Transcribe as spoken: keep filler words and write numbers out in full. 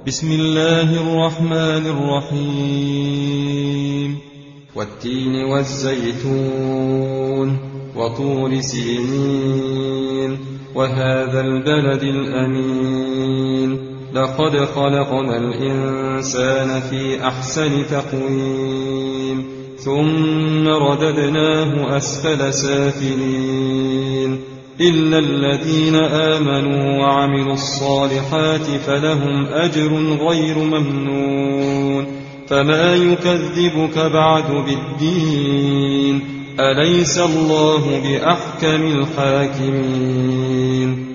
بسم الله الرحمن الرحيم والتين والزيتون وطور سينين وهذا البلد الأمين لقد خلقنا الإنسان في أحسن تقويم ثم رددناه أسفل سافلين إلا الذين آمنوا وعملوا الصالحات فلهم أجر غير ممنون فما يكذبك بعد بالدين أليس الله بأحكم الحاكمين